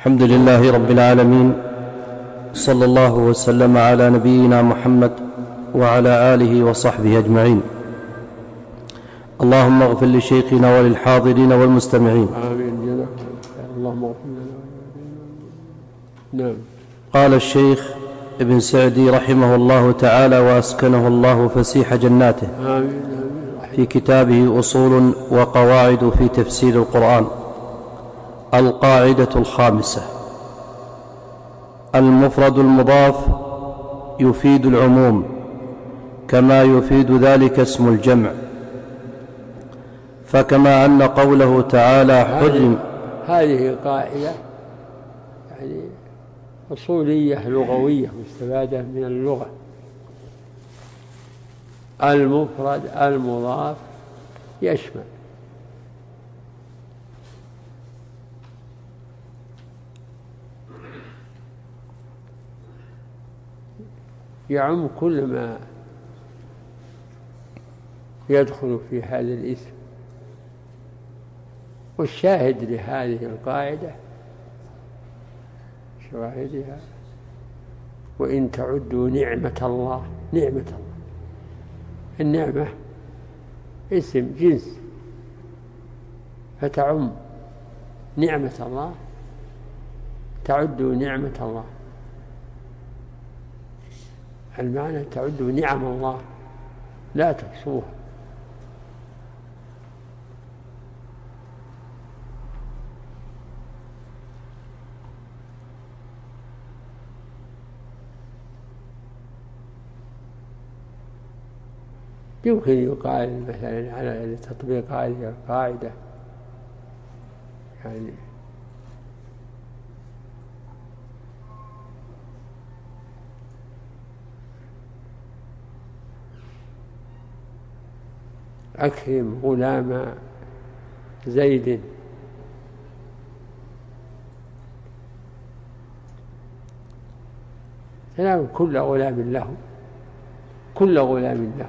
الحمد لله رب العالمين، صلى الله وسلم على نبينا محمد وعلى آله وصحبه أجمعين. اللهم اغفر لشيخنا وللحاضرين والمستمعين. آمين. اللهم اغفر لنا. نعم. قال الشيخ ابن سعدي رحمه الله تعالى وأسكنه الله فسيح جناته آمين. في كتابه أصول وقواعد في تفسير القرآن: القاعدة الخامسة: المفرد المضاف يفيد العموم كما يفيد ذلك اسم الجمع، فكما أن قوله تعالى حرم. هذه قاعدة يعني أصولية لغوية مستفادة من اللغة. المفرد المضاف يشمل يعم كل ما يدخل في هذا الاسم. والشاهد لهذه القاعدة شواهدها: وإن تعدوا نعمة الله. نعمة الله، النعمة اسم جنس فتعم نعمة الله. تعدوا نعمة الله، المعنى تعدوا نعم الله لا تحصوها. يمكن يقال مثلا على تطبيق هذه القاعدة يعني أكرم غلام زيد. سلام كل غلام له، كل غلام له.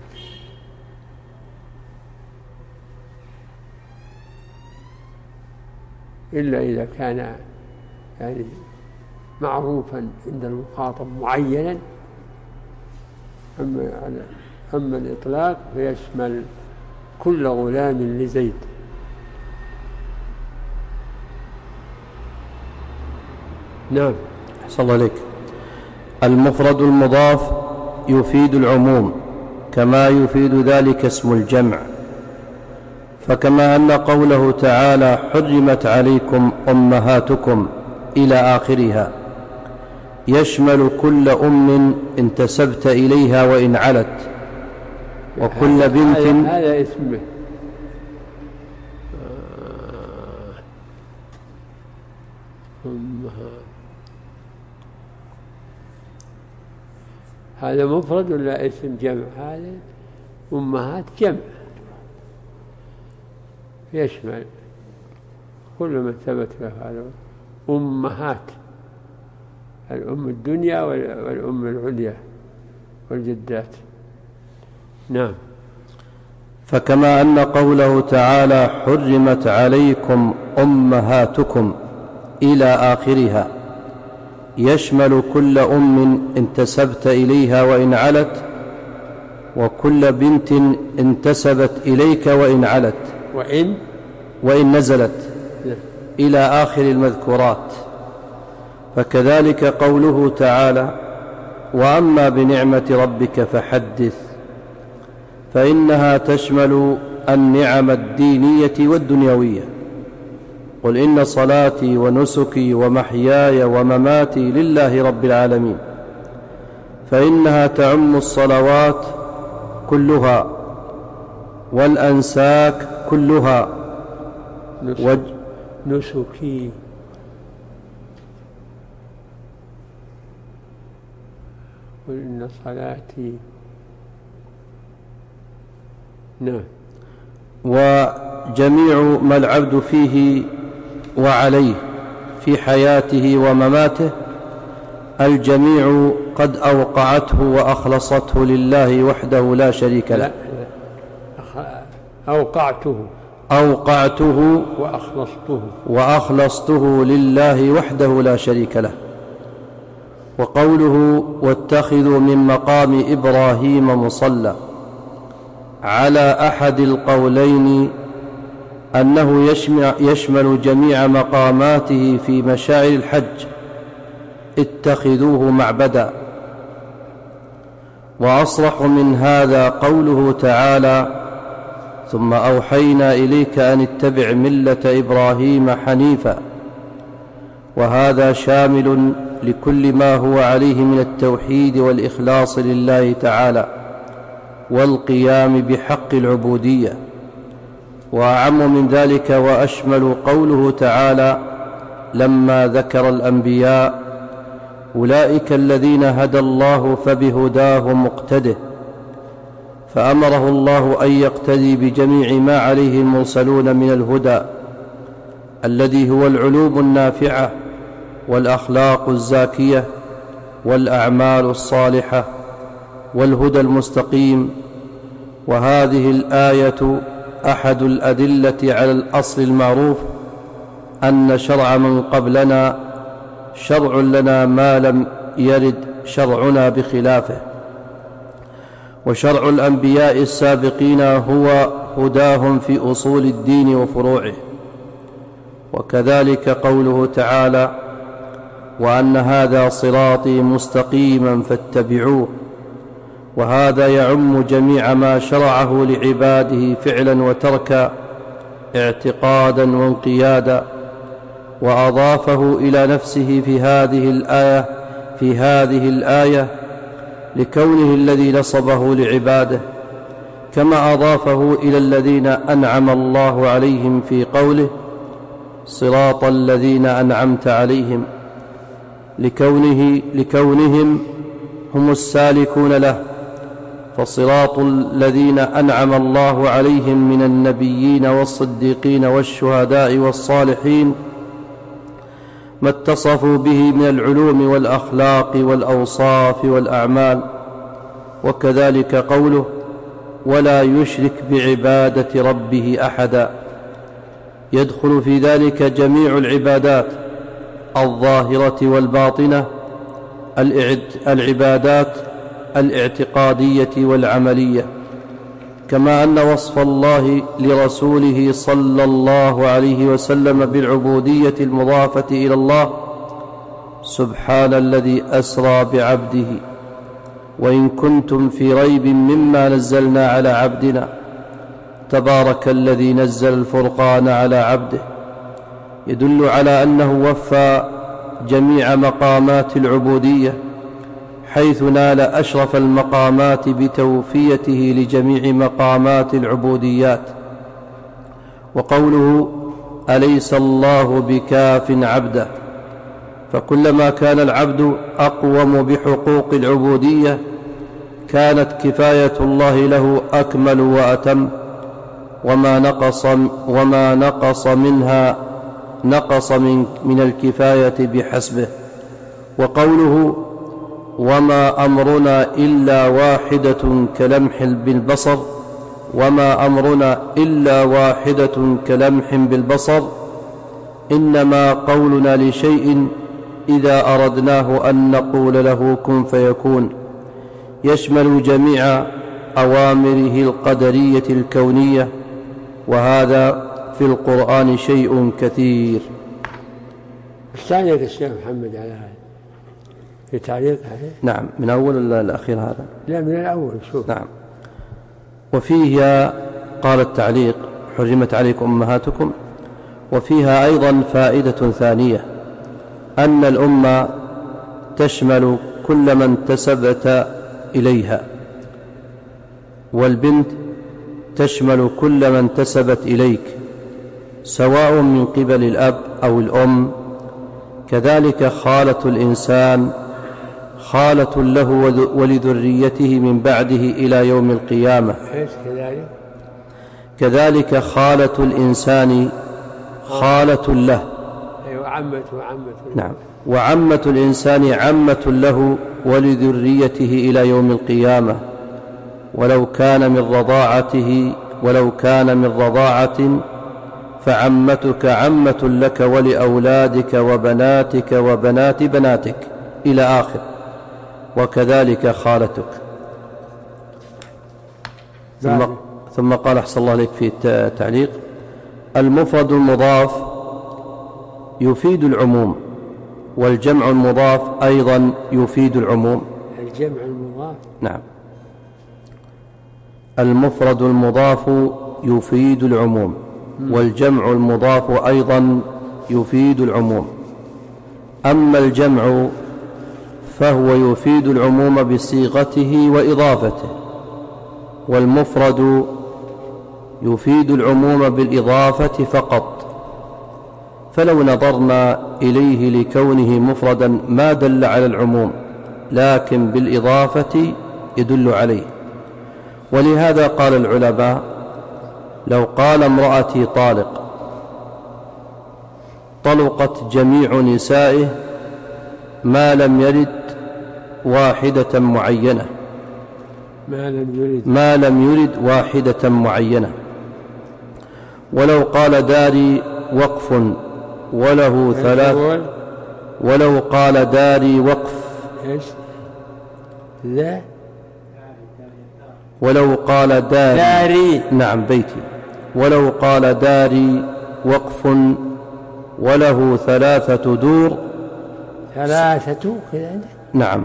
إلا إذا كان يعني معروفا عند المخاطب معينا. أما الإطلاق فيشمل كل غلام لزيد. نعم. أحسن الله عليك. المفرد المضاف يفيد العموم كما يفيد ذلك اسم الجمع، فكما أن قوله تعالى حرمت عليكم أمهاتكم إلى آخرها يشمل كل أم انتسبت إليها وإن علت، وكل بنت. هذا اسمه هذا مفرد ولا اسم جمع؟ هذا أمهات جمع يشمل كل من ثبت له هذا. أمهات، الأم الدنيا والأم العليا والجدات. نعم. فكما أن قوله تعالى حرمت عليكم أمهاتكم إلى آخرها يشمل كل أم انتسبت إليها وإن علت، وكل بنت انتسبت إليك وإن علت وإن نزلت إلى آخر المذكورات. فكذلك قوله تعالى وأما بنعمة ربك فحدث، فإنها تشمل النعم الدينية والدنيوية. قل إن صلاتي ونسكي ومحياي ومماتي لله رب العالمين، فإنها تعم الصلوات كلها والأنساك كلها. نسكي قل إن صلاتي. نعم. وجميع ما العبد فيه وعليه في حياته ومماته الجميع قد أوقعته وأخلصته لله وحده لا شريك له. أوقعته أوقعته وأخلصته لله وحده لا شريك له. وقوله واتخذوا من مقام إبراهيم مصلى، على أحد القولين أنه يشمل جميع مقاماته في مشاعر الحج، اتخذوه معبدا. وأصرح من هذا قوله تعالى ثم أوحينا إليك أن اتبع ملة إبراهيم حنيفا، وهذا شامل لكل ما هو عليه من التوحيد والإخلاص لله تعالى والقيام بحق العبودية. وأعم من ذلك وأشمل قوله تعالى لما ذكر الأنبياء أولئك الذين هدى الله فبهداه مقتده، فأمره الله أن يقتدي بجميع ما عليه المرسلون من الهدى الذي هو العلوم النافعة والأخلاق الزاكية والأعمال الصالحة والهدى المستقيم. وهذه الآية أحد الأدلة على الأصل المعروف أن شرع من قبلنا شرع لنا ما لم يرد شرعنا بخلافه، وشرع الأنبياء السابقين هو هداهم في أصول الدين وفروعه. وكذلك قوله تعالى وأن هذا صراطي مستقيما فاتبعوه، وهذا يعم جميع ما شرعه لعباده فعلا وتركا، اعتقادا وانقيادا، وأضافه إلى نفسه في هذه الآية لكونه الذي نصبه لعباده، كما أضافه إلى الذين أنعم الله عليهم في قوله صراط الذين أنعمت عليهم، لكونهم هم السالكون له. فصراط الذين أنعم الله عليهم من النبيين والصديقين والشهداء والصالحين ما اتصفوا به من العلوم والأخلاق والأوصاف والأعمال. وكذلك قوله ولا يشرك بعبادة ربه أحدا، يدخل في ذلك جميع العبادات الظاهرة والباطنة، العبادات الاعتقادية والعملية، كما أن وصف الله لرسوله صلى الله عليه وسلم بالعبودية المضافة إلى الله سبحان الذي أسرى بعبده وإن كنتم في ريب مما نزلنا على عبدنا تبارك الذي نزل الفرقان على عبده، يدل على أنه وفى جميع مقامات العبودية حيث نال أشرف المقامات بتوفيته لجميع مقامات العبوديات. وقوله أليس الله بكاف عبده، فكلما كان العبد أقوم بحقوق العبودية كانت كفاية الله له أكمل وأتم، وما نقص منها نقص من الكفاية بحسبه. وقوله وما أمرنا إلا واحدة كلمح بالبصر، وما أمرنا إلا واحدة كلمح بالبصر، إنما قولنا لشيء إذا أردناه أن نقول له كن فيكون، يشمل جميع أوامره القدرية الكونية، وهذا في القرآن شيء كثير. استعلق الشيخ محمد على هذا في تعليق عليه؟ نعم، من أول الأخير هذا؟ لا، من الأول. شوف. نعم. وفيها قال التعليق حرمت عليكم أمهاتكم، وفيها أيضا فائدة ثانية أن الأمة تشمل كل من انتسبت إليها، والبنت تشمل كل من انتسبت إليك سواء من قبل الأب أو الأم. كذلك خالة الإنسان خالة له ولذريته من بعده إلى يوم القيامة. كذلك خالة الإنسان خالة له، نعم، وعمة الإنسان عمة له ولذريته إلى يوم القيامة، ولو كان من رضاعة فعمتك عمة لك ولأولادك وبناتك وبنات بناتك إلى آخر، وكذلك خالتك. ثم قال أحسن الله عليك في التعليق: المفرد المضاف يفيد العموم، والجمع المضاف أيضا يفيد العموم. الجمع المضاف، نعم، المفرد المضاف يفيد العموم، والجمع المضاف أيضا يفيد العموم. أما الجمع فهو يفيد العموم بصيغته وإضافته، والمفرد يفيد العموم بالإضافة فقط. فلو نظرنا إليه لكونه مفردا ما دل على العموم، لكن بالإضافة يدل عليه. ولهذا قال العلماء: لو قال امرأتي طالق، طلقت جميع نسائه ما لم يرد واحدة معينة، ما لم يرد واحدة معينة. ولو قال داري وقف وله ثلاث، ولو قال داري وقف، ولو قال داري، نعم بيتي، ولو قال داري وقف وله 3 دور، 3 كذا، نعم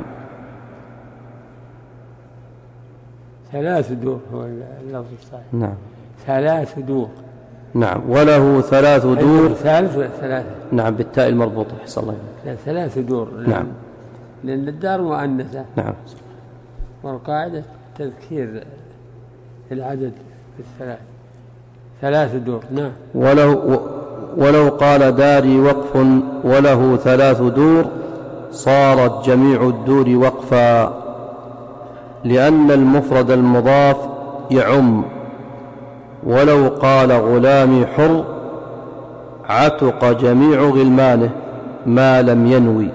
3 دور هو اللفظ الصحيح، نعم 3 دور، نعم، وله 3 دور، 3 نعم بالتاء المربوطة، حسن الله إليك، 3 دور، نعم، لأن الدار مؤنثة، نعم، والقاعدة تذكير العدد بالثلاث، 3 دور، نعم. ولو قال داري وقف وله 3 دور صارت جميع الدور وقفا، لأن المفرد المضاف يعم. ولو قال غلامي حر عتق جميع غلمانه ما لم ينوي،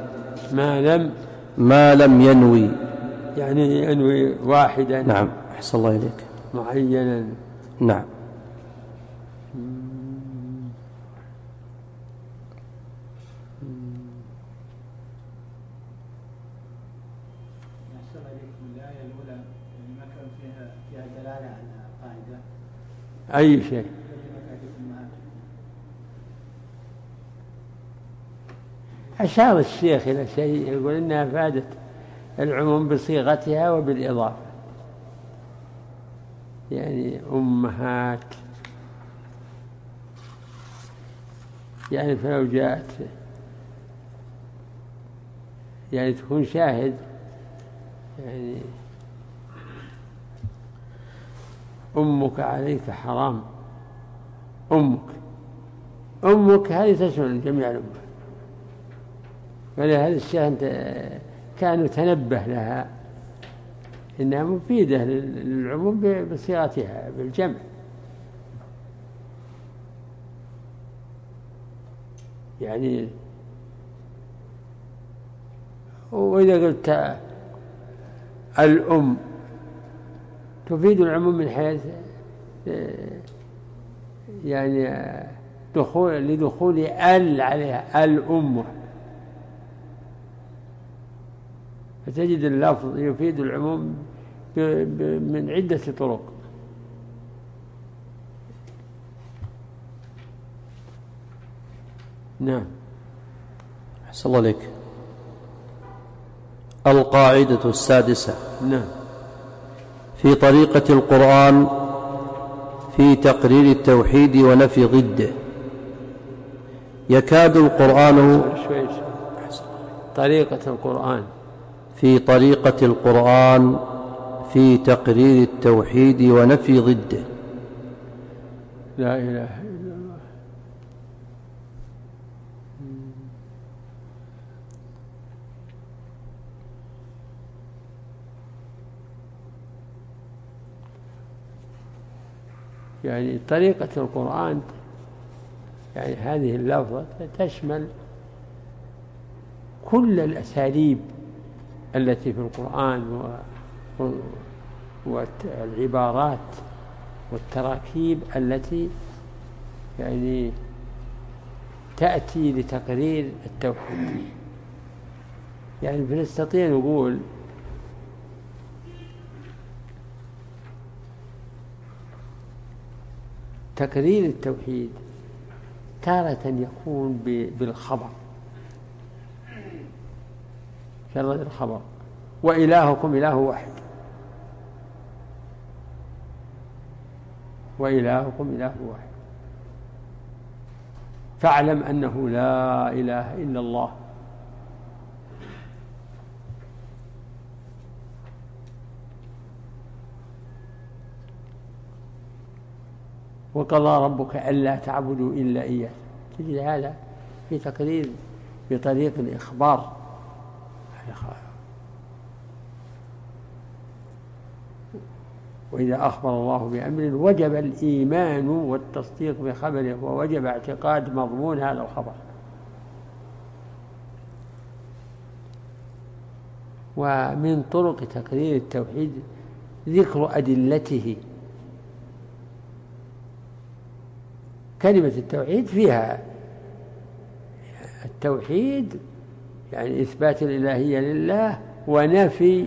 ما لم ينوي يعني ينوي واحدا، نعم أحسن الله إليك، معينا، نعم. أي شيء. أشار الشيخ إلى شيء يقول إنها أفادت العموم بصيغتها وبالإضافة، يعني أمهات، يعني فلو جاءت يعني تكون شاهد، يعني أمك عليك حرام، أمك هذه تشمل جميع الأمة، ولهذا الشيخ كانوا تنبه لها إنها مفيدة للعموم بصيغتها بالجمع. يعني وإذا قلت الأم تفيد العموم من حيث يعني لدخول عليها الأم، فتجد اللفظ يفيد العموم من عدة طرق. نعم أحسن الله عليك. القاعدة السادسة، نعم، في طريقة القرآن في تقرير التوحيد ونفي ضده. يكاد القرآن طريقة القرآن في طريقة القرآن في تقرير التوحيد ونفي ضده. لا إله إلا الله. يعني طريقة القرآن، يعني هذه اللفظة تشمل كل الأساليب التي في القرآن والعبارات والتراكيب التي يعني تأتي لتقرير التوحيد. يعني بنستطيع نقول تقرير التوحيد تارة يكون بالخبر، مجرد الخبر: وإلهكم إله واحد، وإلهكم إله واحد، فاعلم أنه لا إله إلا الله. وقضى ربك ألا تعبدوا إلا إياه. تجد هذا في تقرير بطريق الإخبار. وإذا أخبر الله بأمر وجب الإيمان والتصديق بخبره، ووجب اعتقاد مضمون هذا الخبر. ومن طرق تقرير التوحيد ذكر أدلته. كلمة التوحيد فيها التوحيد يعني إثبات الإلهية لله ونفي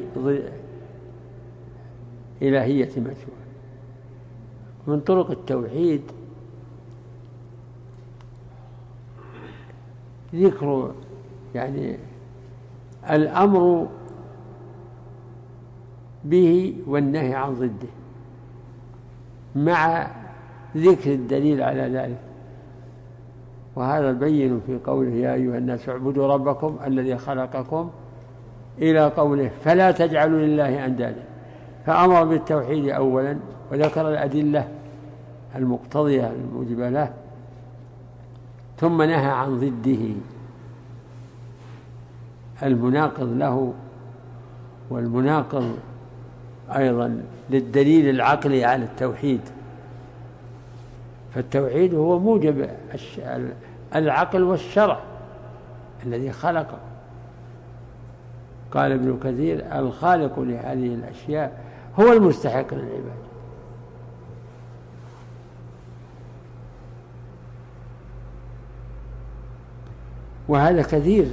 إلهية ما سواه. من طرق التوحيد ذكر يعني الأمر به والنهي عن ضده، مع ذكر الدليل على ذلك. وهذا بين في قوله: يا أيها الناس اعبدوا ربكم الذي خلقكم، إلى قوله: فلا تجعلوا لله أندادا. فأمر بالتوحيد أولا، وذكر الأدلة المقتضية الموجبة له، ثم نهى عن ضده المناقض له والمناقض أيضا للدليل العقلي على التوحيد. فالتوحيد هو موجب العقل والشرع الذي خلقه. قال ابن كثير: الخالق لهذه الأشياء هو المستحق للعبادة. وهذا كثير،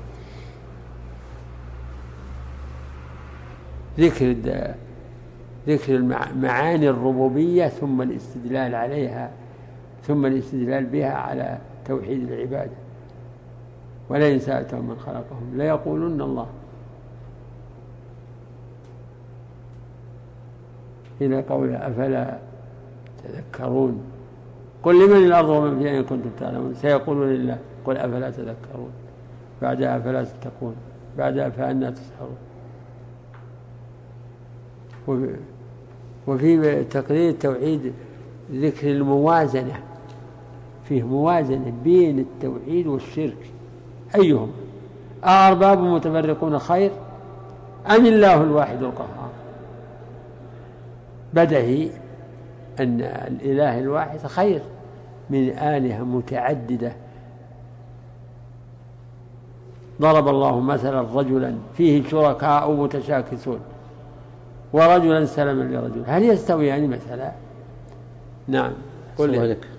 ذكر معاني الربوبية ثم الاستدلال عليها، ثم الاستدلال بها على توحيد العبادة. ولئن سألتهم من خلقهم ليقولن الله، إلى قوله: أفلا تذكرون. قل لمن الأرض ومن فيها إن كنتم تعلمون، سيقولون لله. قل أفلا تذكرون، بعدها أفلا تتقون، بعدها فأنى تسحرون. وفي تقرير التوحيد ذكر الموازنة، فيه موازنة بين التوحيد والشرك، أيهم أأرباب متفرقون خير أم الله الواحد القهار. بدهي أن الإله الواحد خير من آلهة متعددة. ضرب الله مثلا رجلا فيه شركاء متشاكسون ورجلا سلما لرجل، هل يستويان مثلا؟ نعم. قل لك.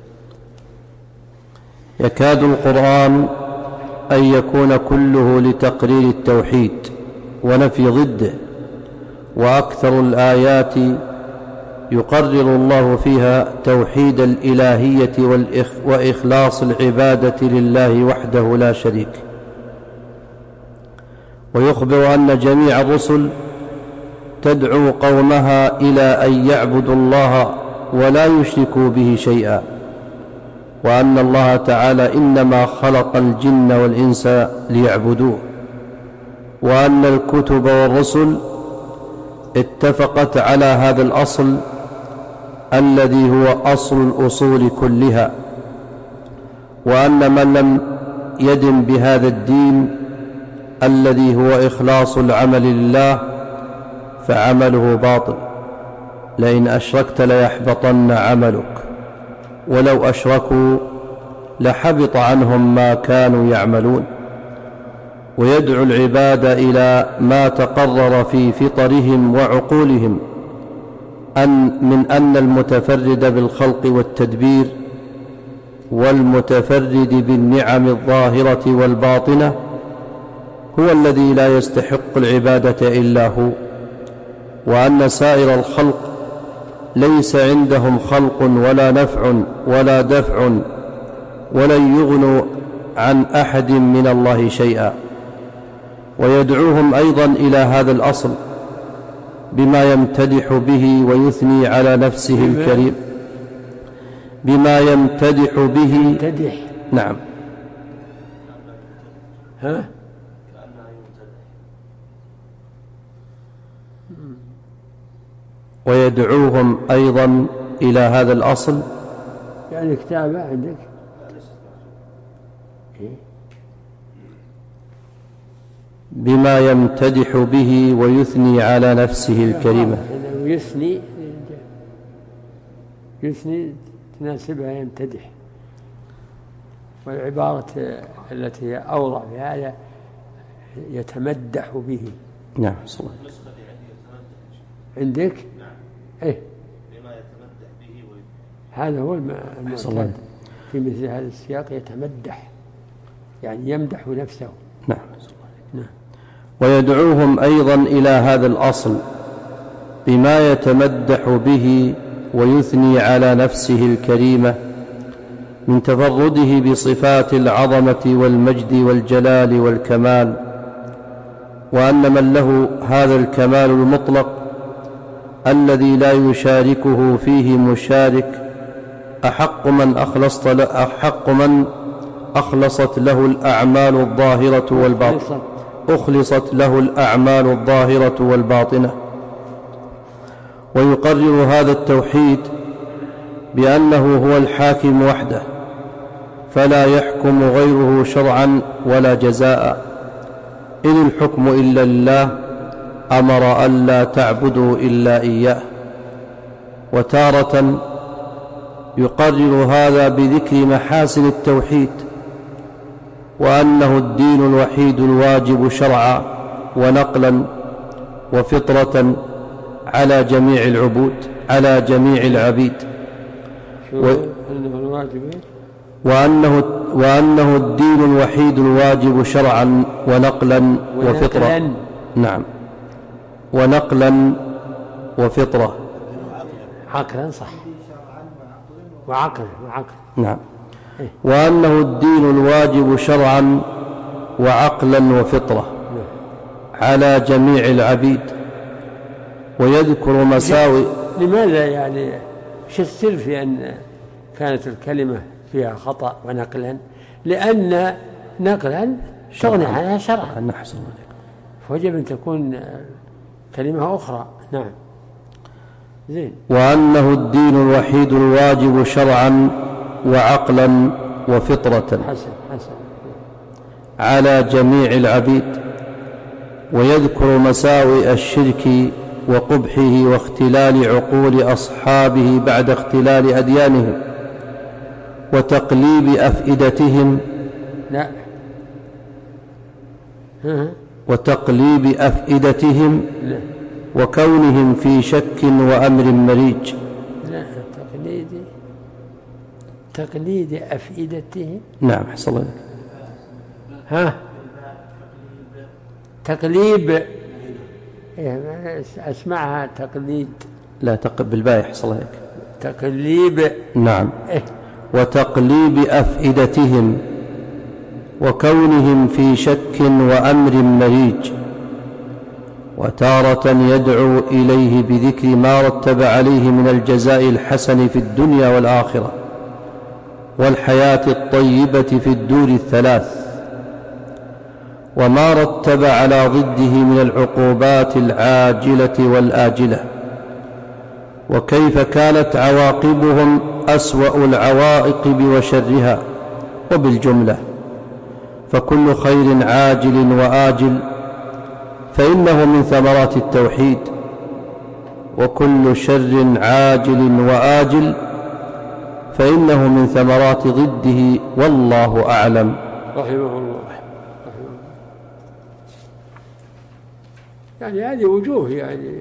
يكاد القرآن أن يكون كله لتقرير التوحيد ونفي ضده، وأكثر الآيات يقرر الله فيها توحيد الإلهية وإخلاص العبادة لله وحده لا شريك. ويخبر أن جميع الرسل تدعو قومها إلى أن يعبدوا الله ولا يشركوا به شيئا، وأن الله تعالى إنما خلق الجن والإنس ليعبدوه، وأن الكتب والرسل اتفقت على هذا الأصل الذي هو أصل الأصول كلها، وأن من لم يدن بهذا الدين الذي هو إخلاص العمل لله فعمله باطل. لئن أشركت ليحبطن عملك، ولو أشركوا لحبط عنهم ما كانوا يعملون. ويدعو العباد إلى ما تقرر في فطرهم وعقولهم من أن المتفرد بالخلق والتدبير والمتفرد بالنعم الظاهرة والباطنة هو الذي لا يستحق العبادة إلا هو، وأن سائر الخلق ليس عندهم خلق ولا نفع ولا دفع ولن يغنوا عن أحد من الله شيئا. ويدعوهم أيضا إلى هذا الأصل بما يمتدح به ويثني على نفسه الكريم، بما يمتدح به. نعم. ها؟ ويدعوهم أيضا إلى هذا الأصل، يعني كتابة عندك بما يمتدح به ويثني على نفسه الكريمة. يثني تناسبها يمتدح، والعبارة التي هي أوضع في هذا يتمدح به. نعم. عندك؟ نعم. إيه؟ بما يتمدح به هذا هو المعتاد في مثل هذا السياق، يتمدح يعني يمدح نفسه. نعم. نعم. ويدعوهم أيضا إلى هذا الأصل بما يتمدح به ويثني على نفسه الكريمة من تفرده بصفات العظمة والمجد والجلال والكمال، وأن من له هذا الكمال المطلق الذي لا يشاركه فيه مشارك أحق من أخلصت له الأعمال الظاهرة والباطنة، أخلصت له الأعمال الظاهرة والباطنة. ويقرر هذا التوحيد بأنه هو الحاكم وحده، فلا يحكم غيره شرعا ولا جزاء، إن الحكم إلا لله، أمر ألا تعبدوا إلا إياه. وتارة يقرر هذا بذكر محاسن التوحيد، وأنه الدين الوحيد الواجب شرعا ونقلا وفطرة على جميع العبيد، وأنه الدين الوحيد الواجب شرعا ونقلا وفطرة. نعم. ونقلا وفطرة. عقلا صح، وعقل. نعم. وأنه الدين الواجب شرعا وعقلا وفطرة على جميع العبيد، ويذكر مساوئ. لماذا يعني ايش السر في أن كانت الكلمة فيها خطأ ونقلا؟ لأن نقلا تغني عنها شرعا، فوجب أن تكون كلمة أخرى. نعم. زين. وأنه الدين الوحيد الواجب شرعا وعقلا وفطرة على جميع العبيد، ويذكر مساوئ الشرك وقبحه واختلال عقول أصحابه بعد اختلال أديانهم وتقليب أفئدتهم. لا. وتقليب أفئدتهم وكونهم في شك وأمر مريج. لا، تقليد أفئدتهم. نعم. حصل لك. ها؟ تقليب، أسمعها تقليد. لا، بالباء حصل لك. تقليب. نعم. وتقليب أفئدتهم وكونهم في شك وأمر مريج. وتارة يدعو إليه بذكر ما رتب عليه من الجزاء الحسن في الدنيا والآخرة والحياة الطيبة في الدور الثلاث، وما رتب على ضده من العقوبات العاجلة والآجلة، وكيف كانت عواقبهم أسوأ العواقب وشرها. وبالجملة فكل خير عاجل وآجل فإنه من ثمرات التوحيد، وكل شر عاجل وآجل فإنه من ثمرات ضده، والله أعلم. رحمه الله. يعني هذه وجوه يعني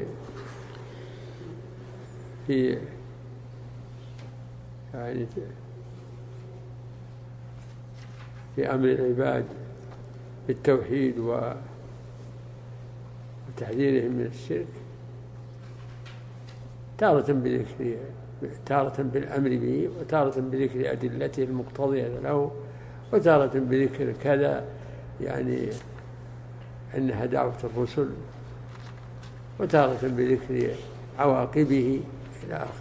في يعني في أمر العباد بالتوحيد وتحذيرهم من الشرك، تارة بالأمر به، وتارة بذكر أدلته المقتضية له، وتارة بذكر كذا يعني أنها دعوة الرسل، وتارة بذكر عواقبه إلى آخره.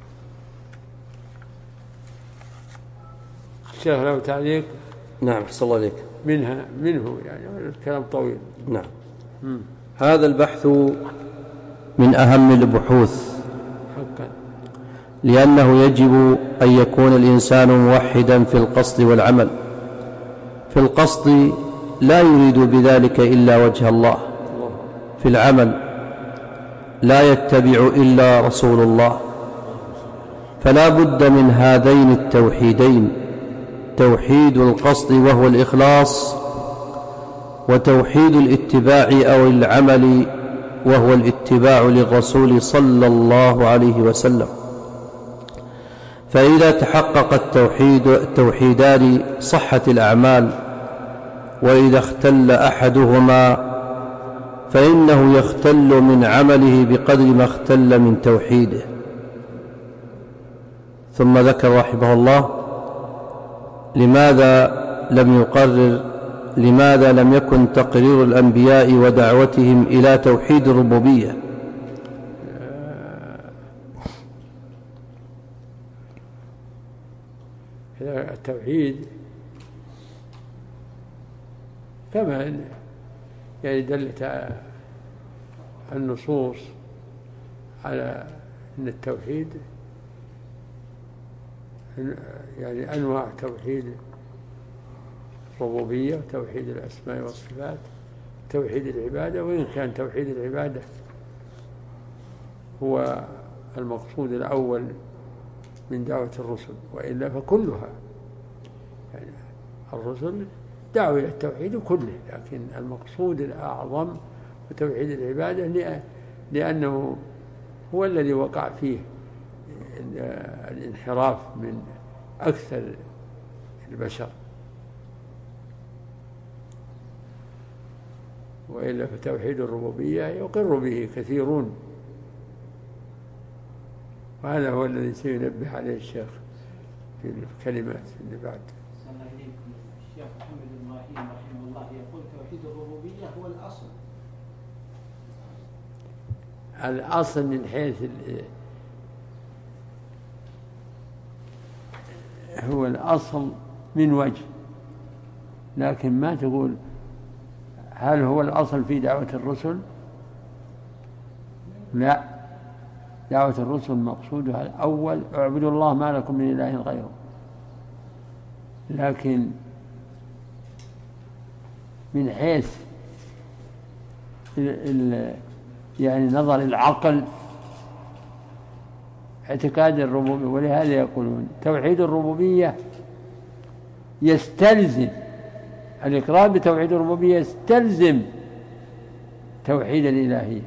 الشيخ له تعليق؟ نعم، أحسن الله عليك. منه يعني الكلام طويل. نعم. هذا البحث من أهم البحوث حقا، لأنه يجب أن يكون الإنسان موحدا في القصد والعمل. في القصد لا يريد بذلك إلا وجه الله، في العمل لا يتبع إلا رسول الله، فلا بد من هذين التوحيدين: توحيد القصد وهو الإخلاص، وتوحيد الاتباع أو العمل وهو الاتباع للرسول صلى الله عليه وسلم. فإذا تحقق التوحيدان صحت الأعمال، وإذا اختل أحدهما فإنه يختل من عمله بقدر ما اختل من توحيده. ثم ذكر رحمه الله لماذا لم يكن تقرير الأنبياء ودعوتهم إلى توحيد الربوبية. التوحيد كما يعني دلت النصوص على أن التوحيد يعني أنواع: توحيد الربوبية، وتوحيد الأسماء والصفات، توحيد العبادة. وإن كان توحيد العبادة هو المقصود الأول من دعوة الرسل، وإلا فكلها يعني الرسل دعوا إلى التوحيد كله، لكن المقصود الأعظم هو توحيد العبادة، لأنه هو الذي وقع فيه الانحراف من أكثر البشر، وإلا فتوحيد الربوبية يقر به كثيرون، وهذا هو الذي سينبه عليه الشيخ في الكلمات اللي بعد. الشيخ محمد إبراهيم رحمه الله يقول توحيد الربوبية هو الأصل من حيث هو الأصل من وجه، لكن ما تقول هل هو الأصل في دعوة الرسل؟ لا، دعوة الرسل مقصودها الأول اعبدوا الله ما لكم من إله غيره، لكن من حيث يعني نظر العقل اعتقاد الربوبية، ولهذا يقولون توحيد الربوبية يستلزم الإقرار بتوحيد الربوبية، يستلزم توحيد الإلهية.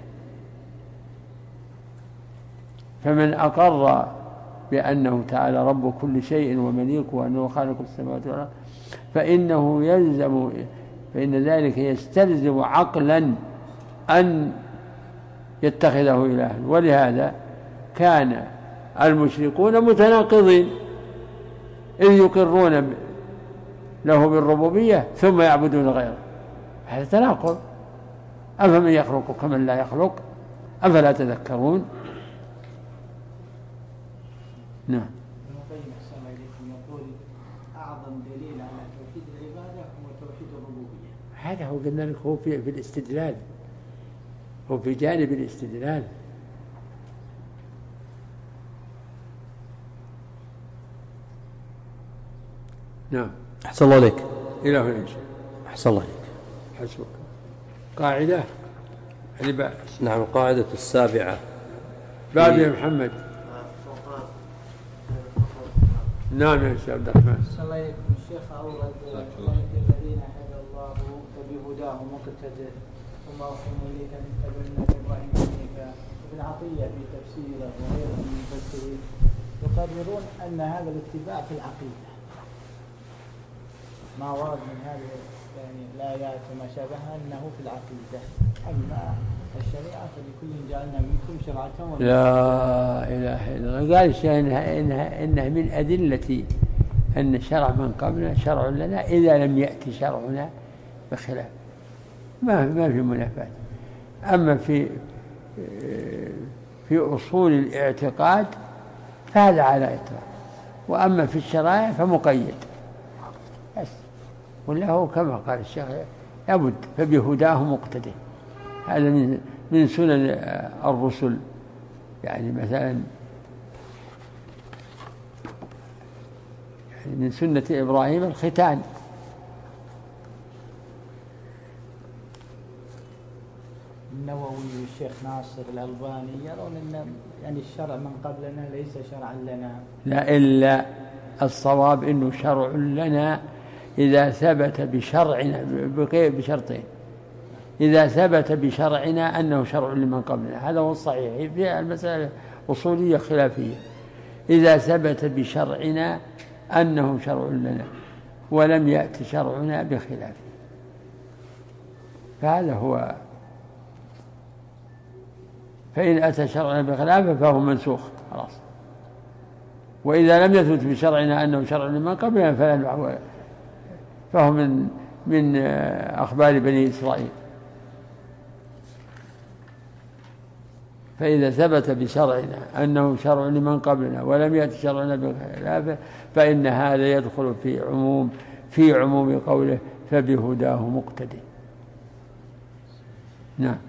فمن أقر بأنه تعالى رب كل شيء ومليكه وأنه خالق السماوات والأرض فإن ذلك يستلزم عقلا أن يتخذه إلها. ولهذا كان المشركون متناقضين، إذ يقرون له بالربوبية ثم يعبدون غيره، هذا تناقض. أفمن يخلق كمن لا يخلق، أفلا تذكرون؟ نعم. يقول أعظم دليل على توحيد العبادة هو توحيد الربوبية. هذا هو قلنا لك، هو في الاستدلال، هو في جانب الاستدلال. نعم. أحسن الله عليك. إلى هنا إن شاء الله. أحسن الله عليك. حسبك. قاعدة الباء. نعم، القاعدة السابعة. باب يا محمد. نعم يا شيخ عبد الرحمن. صلى الله عليه وسلم. الشيخ أورد الذين هدى الله فبهداه مقتدر ثم أوحينا إليك أن اتبعنا إبراهيم حنيفا. ابن عطية في تفسيره وغيره من المفسرين يقررون أن هذا الاتباع في العقيدة، ما ورد من هذه يعني الآيات وما شابهها أنه في العقيدة. أما الشريعة فلكل جعلنا منكم شرعة لا إله إلا الله. قال الشيخ إنها من أدلة أن شرع من قبلنا شرع لنا إذا لم يأتي شرعنا بخلاف، ما في منافاة. أما في أصول الاعتقاد فهذا على إطلاق، وأما في الشرائع فمقيد بس. وله كما قال الشيخ لابد فبهداه مقتدي. هذا من سنن الرسل. يعني مثلا من سنة إبراهيم الختان. النووي والشيخ ناصر الألباني يرون أن يعني الشرع من قبلنا ليس شرعا لنا. لا، إلا الصواب إنه شرع لنا إذا ثبت بشرعنا بشرطين. إذا ثبت بشرعنا أنه شرع لمن قبلنا، هذا هو الصحيح. في المسألة أصولية خلافية. إذا ثبت بشرعنا أنه شرع لنا ولم يأتي شرعنا بخلافه فهذا هو. فإن أتى شرعنا بخلافه فهو منسوخ خلاص. وإذا لم يثبت بشرعنا أنه شرع لمن قبلنا فهو من أخبار بني إسرائيل. فإذا ثبت بشرعنا أنه شرع لمن قبلنا ولم يأتي شرعنا بخلافه فإن هذا يدخل في عموم قوله فبهداه مقتدي. نعم.